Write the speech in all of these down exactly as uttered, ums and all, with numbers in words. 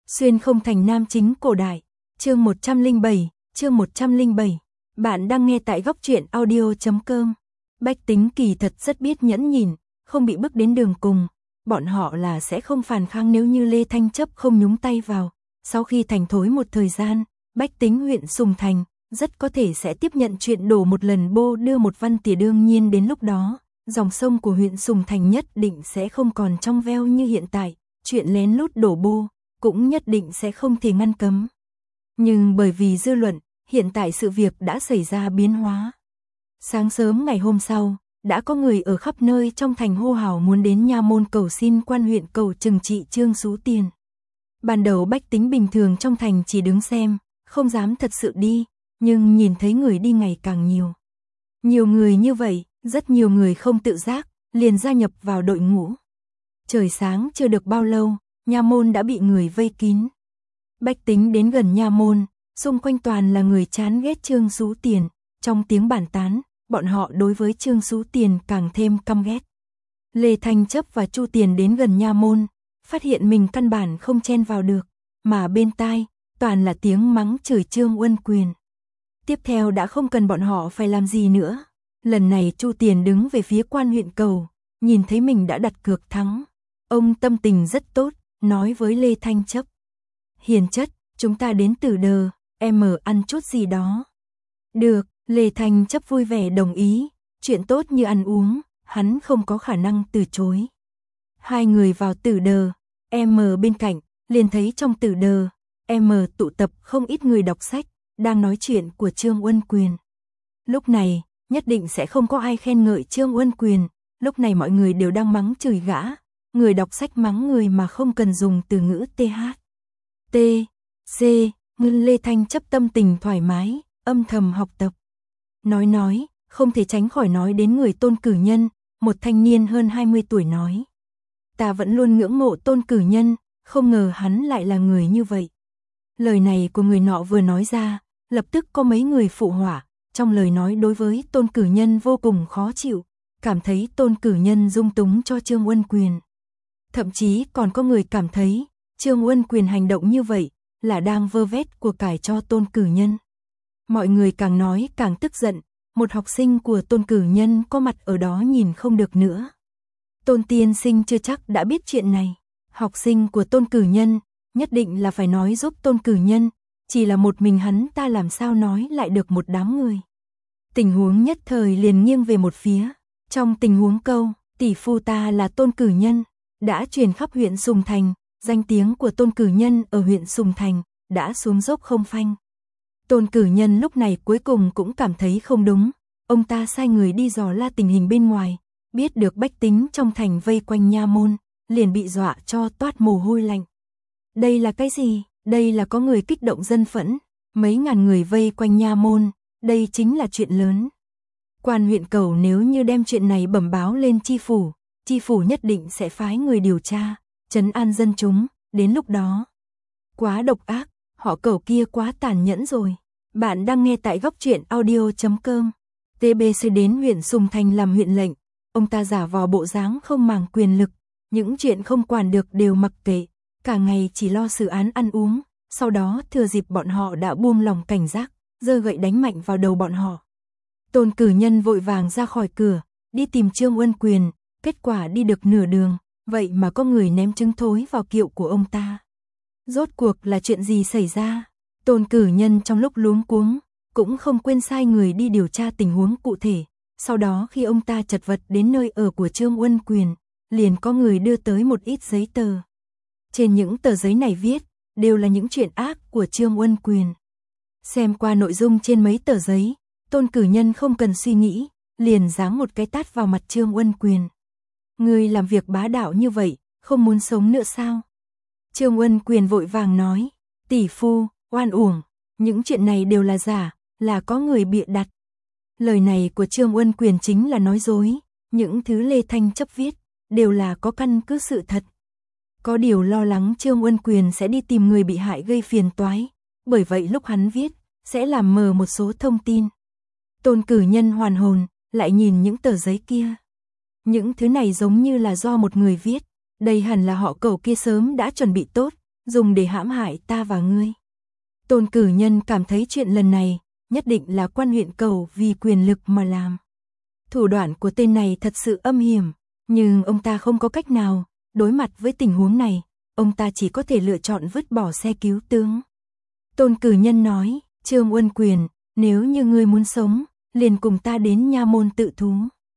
Xuyên không thành nam chính cổ đại, chương một trăm lẻ bảy, chương một trăm lẻ bảy. Bạn đang nghe tại góc truyện audio chấm com. Bách Tính kỳ thật rất biết nhẫn nhịn, không bị bức đến đường cùng, bọn họ là sẽ không phản kháng nếu như Lê Thanh Chấp không nhúng tay vào. Sau khi thành thối một thời gian, Bách Tính huyện Sùng Thành rất có thể sẽ tiếp nhận chuyện đổ một lần bô đưa một văn tỉa, đương nhiên đến lúc đó, dòng sông của huyện Sùng Thành nhất định sẽ không còn trong veo như hiện tại, chuyện lén lút đổ bô cũng nhất định sẽ không thể ngăn cấm. Nhưng bởi vì dư luận, hiện tại sự việc đã xảy ra biến hóa. Sáng sớm ngày hôm sau, đã có người ở khắp nơi trong thành hô hào muốn đến nha môn cầu xin quan huyện cầu trừng trị Trương Sú Tiền. Ban đầu Bách Tính bình thường trong thành chỉ đứng xem, không dám thật sự đi, nhưng nhìn thấy người đi ngày càng nhiều. Nhiều người như vậy, rất nhiều người không tự giác, liền gia nhập vào đội ngũ. Trời sáng chưa được bao lâu, nha môn đã bị người vây kín. Bách Tính đến gần nha môn, xung quanh toàn là người chán ghét Trương Sú Tiền, trong tiếng bàn tán, bọn họ đối với Trương Sú Tiền càng thêm căm ghét. Lê Thanh Chấp và Chu Tiền đến gần nha môn, phát hiện mình căn bản không chen vào được, mà bên tai, toàn là tiếng mắng chửi Trương Uân Quyền. Tiếp theo đã không cần bọn họ phải làm gì nữa. Lần này Chu Tiền đứng về phía quan huyện cầu, nhìn thấy mình đã đặt cược thắng. Ông tâm tình rất tốt, nói với Lê Thanh Chấp. Hiền chất, chúng ta đến Tử Đờ, em ở ăn chút gì đó. Được, Lê Thanh Chấp vui vẻ đồng ý, chuyện tốt như ăn uống, hắn không có khả năng từ chối. Hai người vào Tử Đờ, em ở bên cạnh, liền thấy trong Tử Đờ, em ở tụ tập không ít người đọc sách, đang nói chuyện của Trương Uân Quyền. Lúc này, nhất định sẽ không có ai khen ngợi Trương Uân Quyền, lúc này mọi người đều đang mắng chửi gã. Người đọc sách mắng người mà không cần dùng từ ngữ th, t, c, ngân. Lê Thanh Chấp tâm tình thoải mái, âm thầm học tập. Nói nói, không thể tránh khỏi nói đến người Tôn Cử Nhân, một thanh niên hơn hai mươi tuổi nói. Ta vẫn luôn ngưỡng mộ Tôn Cử Nhân, không ngờ hắn lại là người như vậy. Lời này của người nọ vừa nói ra, lập tức có mấy người phụ họa, trong lời nói đối với Tôn Cử Nhân vô cùng khó chịu, cảm thấy Tôn Cử Nhân dung túng cho Trương Uân Quyền. Thậm chí còn có người cảm thấy, Trương Uân Quyền hành động như vậy, là đang vơ vét của cải cho Tôn Cử Nhân. Mọi người càng nói càng tức giận, một học sinh của Tôn Cử Nhân có mặt ở đó nhìn không được nữa. Tôn tiên sinh chưa chắc đã biết chuyện này, học sinh của Tôn Cử Nhân, nhất định là phải nói giúp Tôn Cử Nhân, chỉ là một mình hắn ta làm sao nói lại được một đám người. Tình huống nhất thời liền nghiêng về một phía, trong tình huống câu, tỷ phu ta là Tôn Cử Nhân, đã truyền khắp huyện Sùng Thành, danh tiếng của Tôn Cử Nhân ở huyện Sùng Thành đã xuống dốc không phanh. Tôn Cử Nhân lúc này cuối cùng cũng cảm thấy không đúng, ông ta sai người đi dò la tình hình bên ngoài, biết được Bách Tính trong thành vây quanh nha môn, liền bị dọa cho toát mồ hôi lạnh. Đây là cái gì? Đây là có người kích động dân phẫn, mấy ngàn người vây quanh nha môn, đây chính là chuyện lớn. Quan huyện cầu nếu như đem chuyện này bẩm báo lên chi phủ, chi phủ nhất định sẽ phái người điều tra, trấn an dân chúng, đến lúc đó. Quá độc ác, họ cầu kia quá tàn nhẫn rồi. Bạn đang nghe tại góc truyện audio chấm com. tê bê xê đến huyện Sùng Thành làm huyện lệnh, ông ta giả vò bộ dáng không màng quyền lực, những chuyện không quản được đều mặc kệ, cả ngày chỉ lo xử án ăn uống, sau đó thừa dịp bọn họ đã buông lòng cảnh giác, giơ gậy đánh mạnh vào đầu bọn họ. Tôn Cử Nhân vội vàng ra khỏi cửa, đi tìm Trương Uân Quyền, kết quả đi được nửa đường, vậy mà có người ném trứng thối vào kiệu của ông ta. Rốt cuộc là chuyện gì xảy ra? Tôn Cử Nhân trong lúc luống cuống, cũng không quên sai người đi điều tra tình huống cụ thể, sau đó khi ông ta chật vật đến nơi ở của Trương Uân Quyền, liền có người đưa tới một ít giấy tờ. Trên những tờ giấy này viết, đều là những chuyện ác của Trương Uân Quyền. Xem qua nội dung trên mấy tờ giấy, Tôn Cử Nhân không cần suy nghĩ, liền giáng một cái tát vào mặt Trương Uân Quyền. Ngươi làm việc bá đạo như vậy, không muốn sống nữa sao? Trương Uân Quyền vội vàng nói, tỷ phu, oan uổng, những chuyện này đều là giả, là có người bịa đặt. Lời này của Trương Uân Quyền chính là nói dối, những thứ Lê Thanh Chấp viết, đều là có căn cứ sự thật. Có điều lo lắng Trương Uân Quyền sẽ đi tìm người bị hại gây phiền toái, bởi vậy lúc hắn viết, sẽ làm mờ một số thông tin. Tôn Cử Nhân hoàn hồn, lại nhìn những tờ giấy kia. Những thứ này giống như là do một người viết, đây hẳn là họ cầu kia sớm đã chuẩn bị tốt, dùng để hãm hại ta và ngươi. Tôn Cử Nhân cảm thấy chuyện lần này, nhất định là quan huyện cầu vì quyền lực mà làm. Thủ đoạn của tên này thật sự âm hiểm, nhưng ông ta không có cách nào, đối mặt với tình huống này, ông ta chỉ có thể lựa chọn vứt bỏ xe cứu tướng. Tôn Cử Nhân nói, Trương Uân Quyền, nếu như ngươi muốn sống, liền cùng ta đến nha môn tự thú.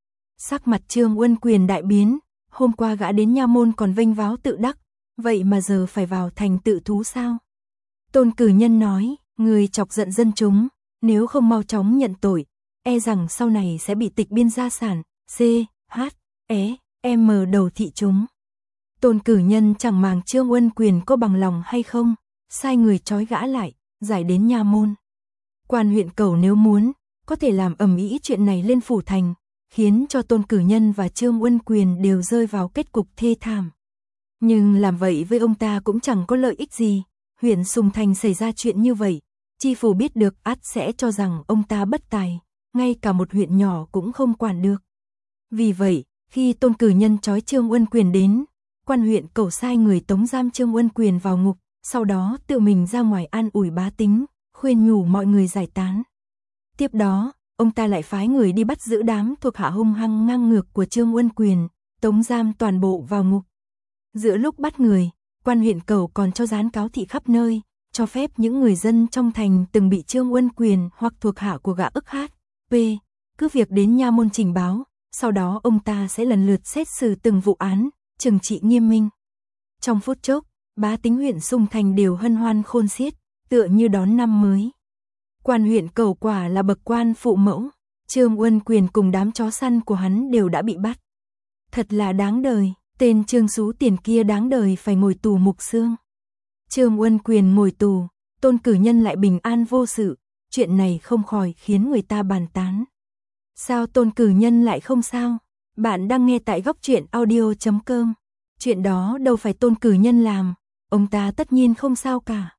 Sắc mặt Trương Uân Quyền đại biến, hôm qua gã đến nha môn còn vênh váo tự đắc, vậy mà giờ phải vào thành tự thú sao? Tôn Cử Nhân nói, ngươi chọc giận dân chúng, nếu không mau chóng nhận tội, e rằng sau này sẽ bị tịch biên gia sản, C, H, E, M đầu thị chúng. Tôn Cử Nhân chẳng màng Trương Uân Quyền có bằng lòng hay không, sai người trói gã lại, giải đến nha môn. Quan huyện cầu nếu muốn, có thể làm ầm ĩ chuyện này lên phủ thành, khiến cho Tôn Cử Nhân và Trương Uân Quyền đều rơi vào kết cục thê thảm. Nhưng làm vậy với ông ta cũng chẳng có lợi ích gì, huyện Sùng Thành xảy ra chuyện như vậy, chi phủ biết được ắt sẽ cho rằng ông ta bất tài, ngay cả một huyện nhỏ cũng không quản được. Vì vậy, khi Tôn Cử Nhân trói Trương Uân Quyền đến, quan huyện cầu sai người tống giam Trương Uân Quyền vào ngục, sau đó tự mình ra ngoài an ủi bá tính, khuyên nhủ mọi người giải tán. Tiếp đó, ông ta lại phái người đi bắt giữ đám thuộc hạ hung hăng ngang ngược của Trương Uân Quyền, tống giam toàn bộ vào ngục. Giữa lúc bắt người, quan huyện cầu còn cho dán cáo thị khắp nơi, cho phép những người dân trong thành từng bị Trương Uân Quyền hoặc thuộc hạ của gã ức hát, P, cứ việc đến nha môn trình báo, sau đó ông ta sẽ lần lượt xét xử từng vụ án, trừng trị nghiêm minh. Trong phút chốc, bá tính huyện Sùng Thành đều hân hoan khôn xiết, tựa như đón năm mới. Quan huyện cầu quả là bậc quan phụ mẫu, Trương Uân Quyền cùng đám chó săn của hắn đều đã bị bắt. Thật là đáng đời, tên Trương Xú Tiền kia đáng đời phải ngồi tù mục xương. Trương Uân Quyền ngồi tù, Tôn Cử Nhân lại bình an vô sự, chuyện này không khỏi khiến người ta bàn tán. Sao Tôn Cử Nhân lại không sao? Bạn đang nghe tại góc truyện audio chấm com. Chuyện đó đâu phải Tôn Cử Nhân làm, ông ta tất nhiên không sao cả.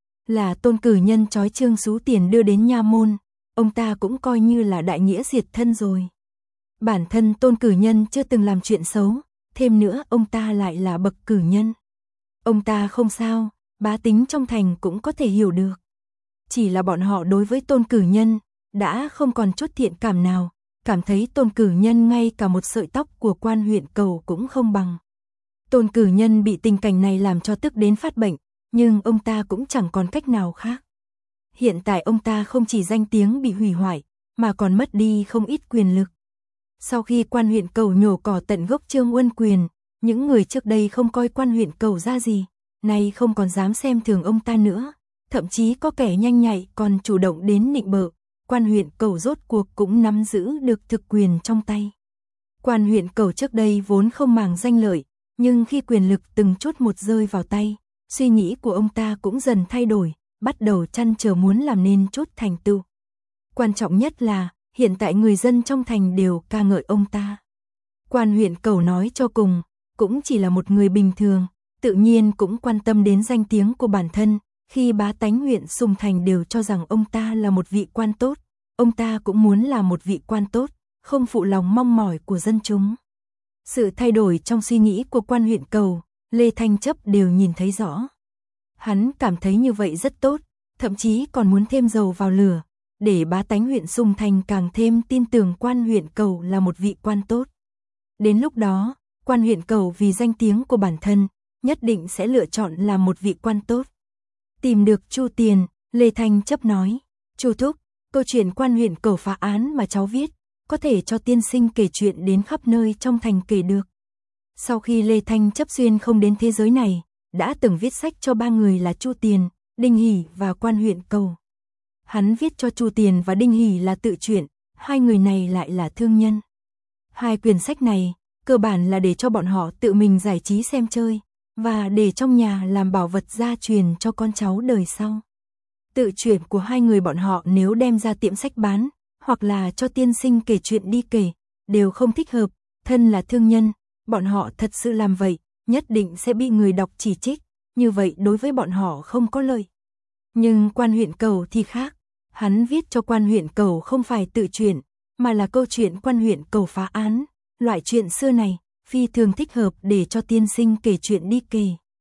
Là Tôn Cử Nhân trói Trương Xú Tiền đưa đến nha môn, ông ta cũng coi như là đại nghĩa diệt thân rồi. Bản thân Tôn Cử Nhân chưa từng làm chuyện xấu, thêm nữa ông ta lại là bậc cử nhân. Ông ta không sao, bá tính trong thành cũng có thể hiểu được. Chỉ là bọn họ đối với Tôn Cử Nhân đã không còn chút thiện cảm nào, cảm thấy Tôn Cử Nhân ngay cả một sợi tóc của quan huyện cầu cũng không bằng. Tôn Cử Nhân bị tình cảnh này làm cho tức đến phát bệnh, nhưng ông ta cũng chẳng còn cách nào khác. Hiện tại ông ta không chỉ danh tiếng bị hủy hoại, mà còn mất đi không ít quyền lực. Sau khi quan huyện cầu nhổ cỏ tận gốc Trương Uân Quyền, những người trước đây không coi quan huyện cầu ra gì, nay không còn dám xem thường ông ta nữa, thậm chí có kẻ nhanh nhạy còn chủ động đến nịnh bợ. Quan huyện cầu rốt cuộc cũng nắm giữ được thực quyền trong tay. Quan huyện cầu trước đây vốn không màng danh lợi, nhưng khi quyền lực từng chút một rơi vào tay, suy nghĩ của ông ta cũng dần thay đổi, bắt đầu chăn trở muốn làm nên chút thành tựu. Quan trọng nhất là, hiện tại người dân trong thành đều ca ngợi ông ta. Quan huyện cầu nói cho cùng, cũng chỉ là một người bình thường, tự nhiên cũng quan tâm đến danh tiếng của bản thân. Khi bá tánh huyện Sùng Thành đều cho rằng ông ta là một vị quan tốt, ông ta cũng muốn là một vị quan tốt, không phụ lòng mong mỏi của dân chúng. Sự thay đổi trong suy nghĩ của quan huyện cầu, Lê Thanh Chấp đều nhìn thấy rõ. Hắn cảm thấy như vậy rất tốt, thậm chí còn muốn thêm dầu vào lửa, để bá tánh huyện Sùng Thành càng thêm tin tưởng quan huyện cầu là một vị quan tốt. Đến lúc đó, quan huyện cầu vì danh tiếng của bản thân, nhất định sẽ lựa chọn làm một vị quan tốt. Tìm được Chu Tiền, Lê Thanh Chấp nói, Chu thúc, câu chuyện quan huyện cầu phá án mà cháu viết, có thể cho tiên sinh kể chuyện đến khắp nơi trong thành kể được. Sau khi Lê Thanh Chấp xuyên không đến thế giới này, đã từng viết sách cho ba người là Chu Tiền, Đinh Hỷ và quan huyện cầu. Hắn viết cho Chu Tiền và Đinh Hỷ là tự truyện, hai người này lại là thương nhân. Hai quyển sách này, cơ bản là để cho bọn họ tự mình giải trí xem chơi, và để trong nhà làm bảo vật gia truyền cho con cháu đời sau. Tự truyện của hai người bọn họ nếu đem ra tiệm sách bán, hoặc là cho tiên sinh kể chuyện đi kể, đều không thích hợp, thân là thương nhân, bọn họ thật sự làm vậy, nhất định sẽ bị người đọc chỉ trích, như vậy đối với bọn họ không có lợi. Nhưng quan huyện cầu thì khác, hắn viết cho quan huyện cầu không phải tự truyện, mà là câu chuyện quan huyện cầu phá án, loại chuyện xưa này, phi thường thích hợp để cho tiên sinh kể chuyện đi kể.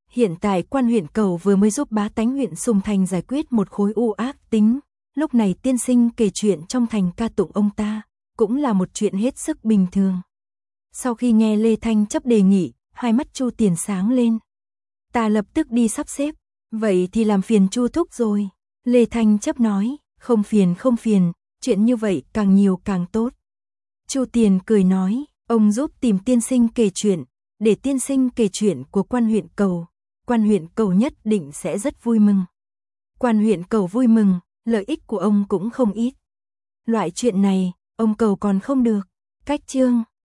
Hiện tại quan huyện Cầu vừa mới giúp bá tánh huyện Sùng Thành giải quyết một khối u ác tính, lúc này tiên sinh kể chuyện trong thành ca tụng ông ta, cũng là một chuyện hết sức bình thường. Sau khi nghe Lê Thanh Chấp đề nghị, hai mắt Chu Tiền sáng lên. Ta lập tức đi sắp xếp, vậy thì làm phiền Chu thúc rồi. Lê Thanh Chấp nói, không phiền không phiền, chuyện như vậy càng nhiều càng tốt. Chu Tiền cười nói, ông giúp tìm tiên sinh kể chuyện, để tiên sinh kể chuyện của quan huyện Cầu, quan huyện Cầu nhất định sẽ rất vui mừng. Quan huyện Cầu vui mừng, lợi ích của ông cũng không ít. Loại chuyện này, ông Cầu còn không được. Cách chương